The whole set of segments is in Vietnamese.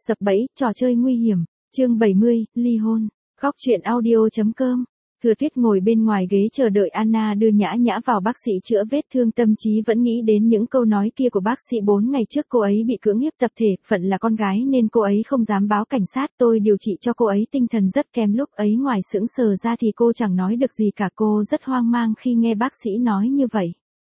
Sập bẫy, trò chơi nguy hiểm. Chương 70, ly hôn. Góc truyện audio.com. Thừa Tuyết ngồi bên ngoài ghế chờ đợi Anna đưa Nhã Nhã vào bác sĩ chữa vết thương, tâm trí vẫn nghĩ đến những câu nói kia của bác sĩ 4 ngày trước. Cô ấy bị cưỡng hiếp tập thể, phận là con gái nên cô ấy không dám báo cảnh sát. Tôi điều trị cho cô ấy, tinh thần rất kém. Lúc ấy ngoài sững sờ ra thì cô chẳng nói được gì cả. Cô rất hoang mang khi nghe bác sĩ nói như vậy.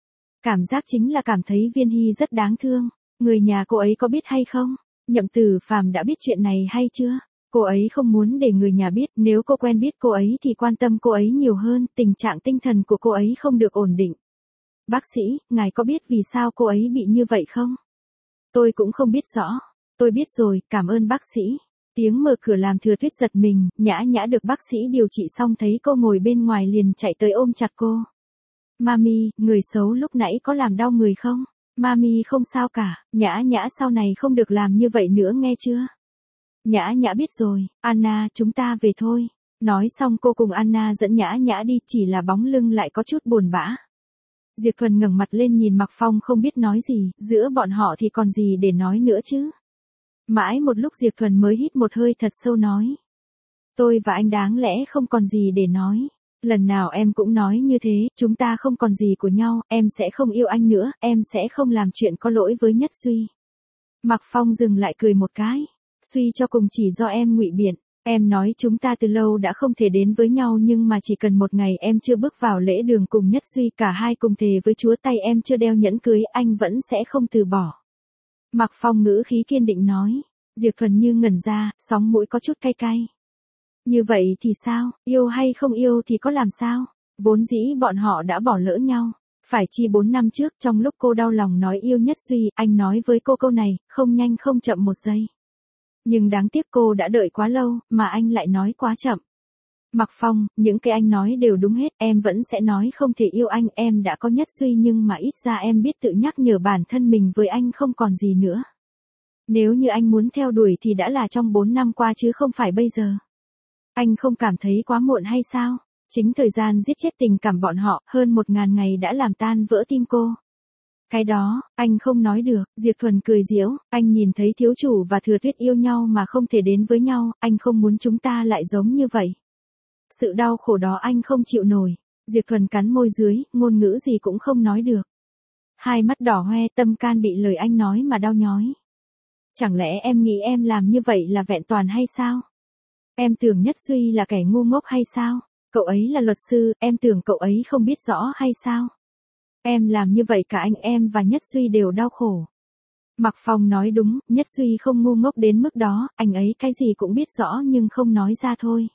Cảm giác chính là cảm thấy Viên Hy rất đáng thương. Người nhà cô ấy có biết hay không? Nhậm Tử Phàm đã biết chuyện này hay chưa? Cô ấy không muốn để người nhà biết, nếu cô quen biết cô ấy thì quan tâm cô ấy nhiều hơn, tình trạng tinh thần của cô ấy không được ổn định. Bác sĩ, ngài có biết vì sao cô ấy bị như vậy không? Tôi cũng không biết rõ. Tôi biết rồi, cảm ơn bác sĩ. Tiếng mở cửa làm Thừa Tuyết giật mình, Nhã Nhã được bác sĩ điều trị xong thấy cô ngồi bên ngoài liền chạy tới ôm chặt cô. Mami, người xấu lúc nãy có làm đau người không? Mami không sao cả, Nhã Nhã sau này không được làm như vậy nữa nghe chưa? Nhã Nhã biết rồi, Anna, chúng ta về thôi. Nói xong cô cùng Anna dẫn Nhã Nhã đi, chỉ là bóng lưng lại có chút buồn bã. Diệp Thuần ngẩng mặt lên nhìn Mạc Phong không biết nói gì, giữa bọn họ thì còn gì để nói nữa chứ. Mãi một lúc Diệp Thuần mới hít một hơi thật sâu nói. Tôi và anh đáng lẽ không còn gì để nói. Lần nào em cũng nói như thế, chúng ta không còn gì của nhau, em sẽ không yêu anh nữa, em sẽ không làm chuyện có lỗi với Nhất Suy. Mạc Phong dừng lại cười một cái. Suy cho cùng chỉ do em ngụy biện. Em nói chúng ta từ lâu đã không thể đến với nhau, nhưng mà chỉ cần một ngày em chưa bước vào lễ đường cùng Nhất Suy, cả hai cùng thề với Chúa, tay em chưa đeo nhẫn cưới, anh vẫn sẽ không từ bỏ. Mạc Phong ngữ khí kiên định nói. Diệp Thuần như ngẩn ra, sóng mũi có chút cay cay. Như vậy thì sao, yêu hay không yêu thì có làm sao? Vốn dĩ bọn họ đã bỏ lỡ nhau. Phải chi 4 năm trước, trong lúc cô đau lòng nói yêu Nhất Suy, anh nói với cô câu này, không nhanh không chậm một giây. Nhưng đáng tiếc cô đã đợi quá lâu, mà anh lại nói quá chậm. Mạc Phong, những cái anh nói đều đúng hết, em vẫn sẽ nói không thể yêu anh, em đã có Nhất Suy nhưng mà ít ra em biết tự nhắc nhở bản thân mình với anh không còn gì nữa. Nếu như anh muốn theo đuổi thì đã là trong 4 năm qua chứ không phải bây giờ. Anh không cảm thấy quá muộn hay sao? Chính thời gian giết chết tình cảm bọn họ, hơn 1000 ngày đã làm tan vỡ tim cô. Cái đó, anh không nói được, Diệp Thuần cười giễu, anh nhìn thấy thiếu chủ và Thừa Tuyết yêu nhau mà không thể đến với nhau, anh không muốn chúng ta lại giống như vậy. Sự đau khổ đó anh không chịu nổi. Diệp Thuần cắn môi dưới, ngôn ngữ gì cũng không nói được. Hai mắt đỏ hoe, tâm can bị lời anh nói mà đau nhói. Chẳng lẽ em nghĩ em làm như vậy là vẹn toàn hay sao? Em tưởng Nhất Suy là kẻ ngu ngốc hay sao? Cậu ấy là luật sư, em tưởng cậu ấy không biết rõ hay sao? Em làm như vậy cả anh em và Nhất Suy đều đau khổ. Mạc Phong nói đúng, Nhất Suy không ngu ngốc đến mức đó, anh ấy cái gì cũng biết rõ nhưng không nói ra thôi.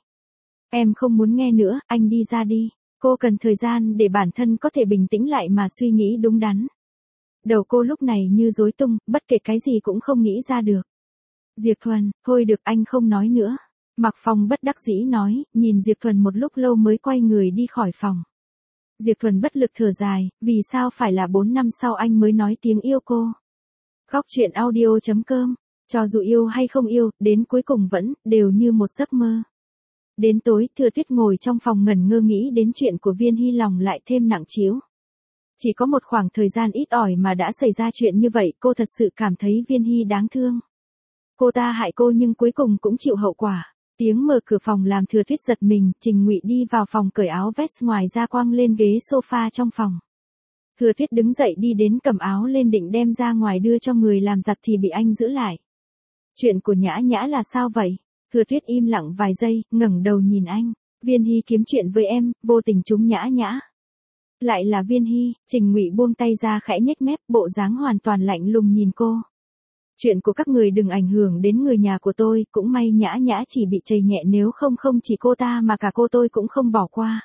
Em không muốn nghe nữa, anh đi ra đi. Cô cần thời gian để bản thân có thể bình tĩnh lại mà suy nghĩ đúng đắn. Đầu cô lúc này như rối tung, bất kể cái gì cũng không nghĩ ra được. Diệp Thuần, thôi được anh không nói nữa. Mạc Phong bất đắc dĩ nói, nhìn Diệp Thuần một lúc lâu mới quay người đi khỏi phòng. Diệp Thuần bất lực thở dài, vì sao phải là 4 năm sau anh mới nói tiếng yêu cô. Góc truyện audio.com, cho dù yêu hay không yêu, đến cuối cùng vẫn, đều như một giấc mơ. Đến tối, Thừa Tuyết ngồi trong phòng ngẩn ngơ nghĩ đến chuyện của Viên Hy, lòng lại thêm nặng trĩu. Chỉ có một khoảng thời gian ít ỏi mà đã xảy ra chuyện như vậy, cô thật sự cảm thấy Viên Hy đáng thương. Cô ta hại cô nhưng cuối cùng cũng chịu hậu quả. Tiếng mở cửa phòng làm Thừa Tuyết giật mình, Trình Ngụy đi vào phòng cởi áo vest ngoài ra quăng lên ghế sofa trong phòng. Thừa Tuyết đứng dậy đi đến cầm áo lên định đem ra ngoài đưa cho người làm giặt thì bị anh giữ lại. Chuyện của Nhã Nhã là sao vậy? Thừa Tuyết im lặng vài giây, ngẩng đầu nhìn anh. Viên Hy kiếm chuyện với em, vô tình trúng Nhã Nhã. Lại là Viên Hy, Trình Ngụy buông tay ra khẽ nhếch mép, bộ dáng hoàn toàn lạnh lùng nhìn cô. Chuyện của các người đừng ảnh hưởng đến người nhà của tôi, cũng may Nhã Nhã chỉ bị trầy nhẹ, nếu không không chỉ cô ta mà cả cô tôi cũng không bỏ qua.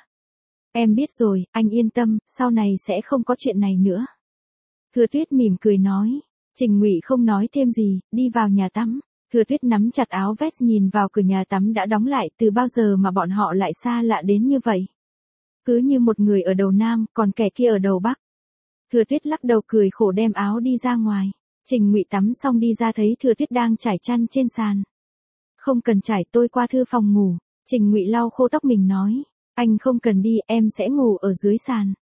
Em biết rồi, anh yên tâm, sau này sẽ không có chuyện này nữa. Thừa Tuyết mỉm cười nói. Trình Ngụy không nói thêm gì, đi vào nhà tắm. Thừa Tuyết nắm chặt áo vest nhìn vào cửa nhà tắm đã đóng lại, từ bao giờ mà bọn họ lại xa lạ đến như vậy. Cứ như một người ở đầu Nam, còn kẻ kia ở đầu Bắc. Thừa Tuyết lắc đầu cười khổ đem áo đi ra ngoài. Trình Ngụy tắm xong đi ra thấy Thừa Tuyết đang trải chăn trên sàn. Không cần trải, tôi qua thư phòng ngủ. Trình Ngụy lau khô tóc mình nói. Anh không cần đi, em sẽ ngủ ở dưới sàn.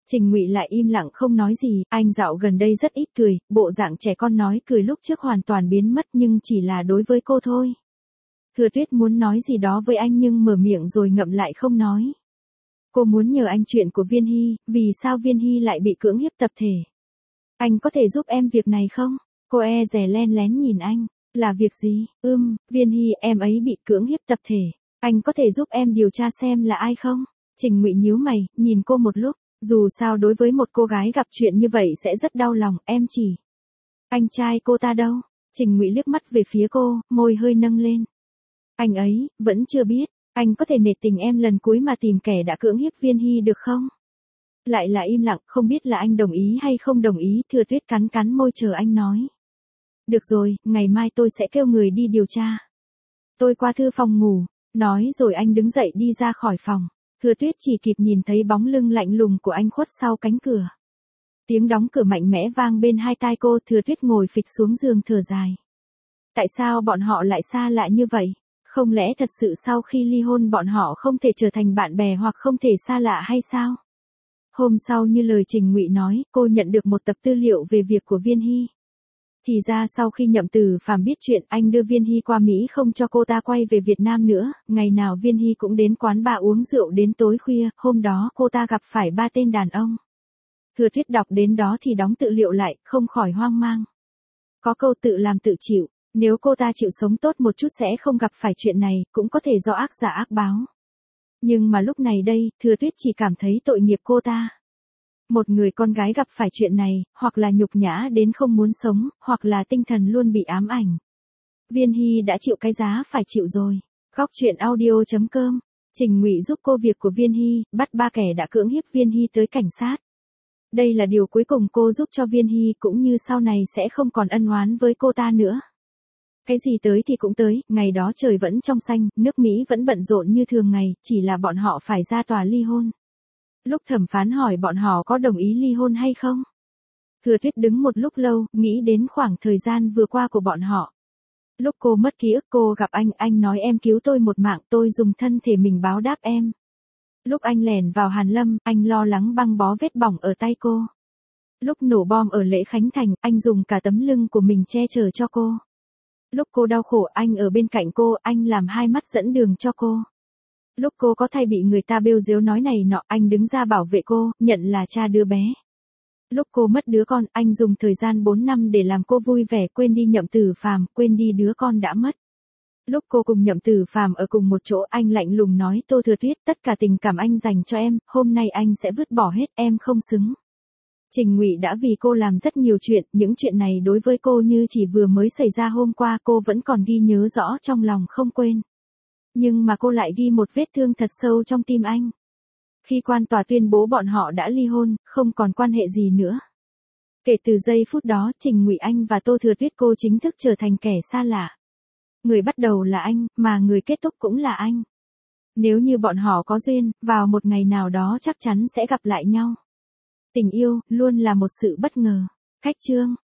Trình Ngụy lại im lặng không nói gì, anh dạo gần đây rất ít cười, bộ dạng trẻ con nói cười lúc trước hoàn toàn biến mất nhưng chỉ là đối với cô thôi. Thừa Tuyết muốn nói gì đó với anh nhưng mở miệng rồi ngậm lại không nói. Cô muốn nhờ anh chuyện của Viên Hy, vì sao Viên Hy lại bị cưỡng hiếp tập thể. Anh có thể giúp em việc này không? Cô e dè len lén nhìn anh, là việc gì? Viên Hy em ấy bị cưỡng hiếp tập thể. Anh có thể giúp em điều tra xem là ai không? Trình Ngụy nhíu mày, nhìn cô một lúc. Dù sao đối với một cô gái gặp chuyện như vậy sẽ rất đau lòng, em chỉ. Anh trai cô ta đâu? Trình Ngụy liếc mắt về phía cô, môi hơi nâng lên. Anh ấy, vẫn chưa biết, anh có thể nể tình em lần cuối mà tìm kẻ đã cưỡng hiếp Viên Hy được không? Lại là im lặng, không biết là anh đồng ý hay không đồng ý, Thừa Tuyết cắn cắn môi chờ anh nói. Được rồi, ngày mai tôi sẽ kêu người đi điều tra. Tôi qua thư phòng ngủ, nói rồi anh đứng dậy đi ra khỏi phòng. Thừa Tuyết chỉ kịp nhìn thấy bóng lưng lạnh lùng của anh khuất sau cánh cửa. Tiếng đóng cửa mạnh mẽ vang bên hai tai cô, Thừa Tuyết ngồi phịch xuống giường thở dài. Tại sao bọn họ lại xa lạ như vậy? Không lẽ thật sự sau khi ly hôn bọn họ không thể trở thành bạn bè hoặc không thể xa lạ hay sao? Hôm sau như lời Trình Ngụy nói, cô nhận được một tập tư liệu về việc của Viên Hy. Thì ra sau khi Nhậm Tử Phàm biết chuyện anh đưa Viên Hy qua Mỹ không cho cô ta quay về Việt Nam nữa, ngày nào Viên Hy cũng đến quán bar uống rượu đến tối khuya, hôm đó cô ta gặp phải 3 tên đàn ông. Thừa Tuyết đọc đến đó thì đóng tư liệu lại, không khỏi hoang mang. Có câu tự làm tự chịu, nếu cô ta chịu sống tốt một chút sẽ không gặp phải chuyện này, cũng có thể do ác giả ác báo. Nhưng mà lúc này đây, Thừa Tuyết chỉ cảm thấy tội nghiệp cô ta. Một người con gái gặp phải chuyện này, hoặc là nhục nhã đến không muốn sống, hoặc là tinh thần luôn bị ám ảnh. Viên Hy đã chịu cái giá phải chịu rồi. Góc truyện audio.com. Trình Ngụy giúp cô việc của Viên Hy, bắt 3 kẻ đã cưỡng hiếp Viên Hy tới cảnh sát. Đây là điều cuối cùng cô giúp cho Viên Hy, cũng như sau này sẽ không còn ân oán với cô ta nữa. Cái gì tới thì cũng tới, ngày đó trời vẫn trong xanh, nước Mỹ vẫn bận rộn như thường ngày, chỉ là bọn họ phải ra tòa ly hôn. Lúc thẩm phán hỏi bọn họ có đồng ý ly hôn hay không? Thừa Tuyết đứng một lúc lâu, nghĩ đến khoảng thời gian vừa qua của bọn họ. Lúc cô mất ký ức cô gặp anh nói em cứu tôi một mạng, tôi dùng thân thể mình báo đáp em. Lúc anh lẻn vào Hàn Lâm, anh lo lắng băng bó vết bỏng ở tay cô. Lúc nổ bom ở lễ Khánh Thành, anh dùng cả tấm lưng của mình che chở cho cô. Lúc cô đau khổ, anh ở bên cạnh cô, anh làm hai mắt dẫn đường cho cô. Lúc cô có thai bị người ta bêu rếu nói này nọ, anh đứng ra bảo vệ cô, nhận là cha đứa bé. Lúc cô mất đứa con, anh dùng thời gian 4 năm để làm cô vui vẻ, quên đi Nhậm Tử Phàm, quên đi đứa con đã mất. Lúc cô cùng Nhậm Tử Phàm ở cùng một chỗ, anh lạnh lùng nói, Tô Thừa Tuyết, tất cả tình cảm anh dành cho em, hôm nay anh sẽ vứt bỏ hết, em không xứng. Trình Ngụy đã vì cô làm rất nhiều chuyện, những chuyện này đối với cô như chỉ vừa mới xảy ra hôm qua, cô vẫn còn ghi nhớ rõ trong lòng không quên. Nhưng mà cô lại ghi một vết thương thật sâu trong tim anh. Khi quan tòa tuyên bố bọn họ đã ly hôn, không còn quan hệ gì nữa. Kể từ giây phút đó, Trình Ngụy Anh và Tô Thừa Tuyết cô chính thức trở thành kẻ xa lạ. Người bắt đầu là anh, mà người kết thúc cũng là anh. Nếu như bọn họ có duyên, vào một ngày nào đó chắc chắn sẽ gặp lại nhau. Tình yêu, luôn là một sự bất ngờ. Khách chương.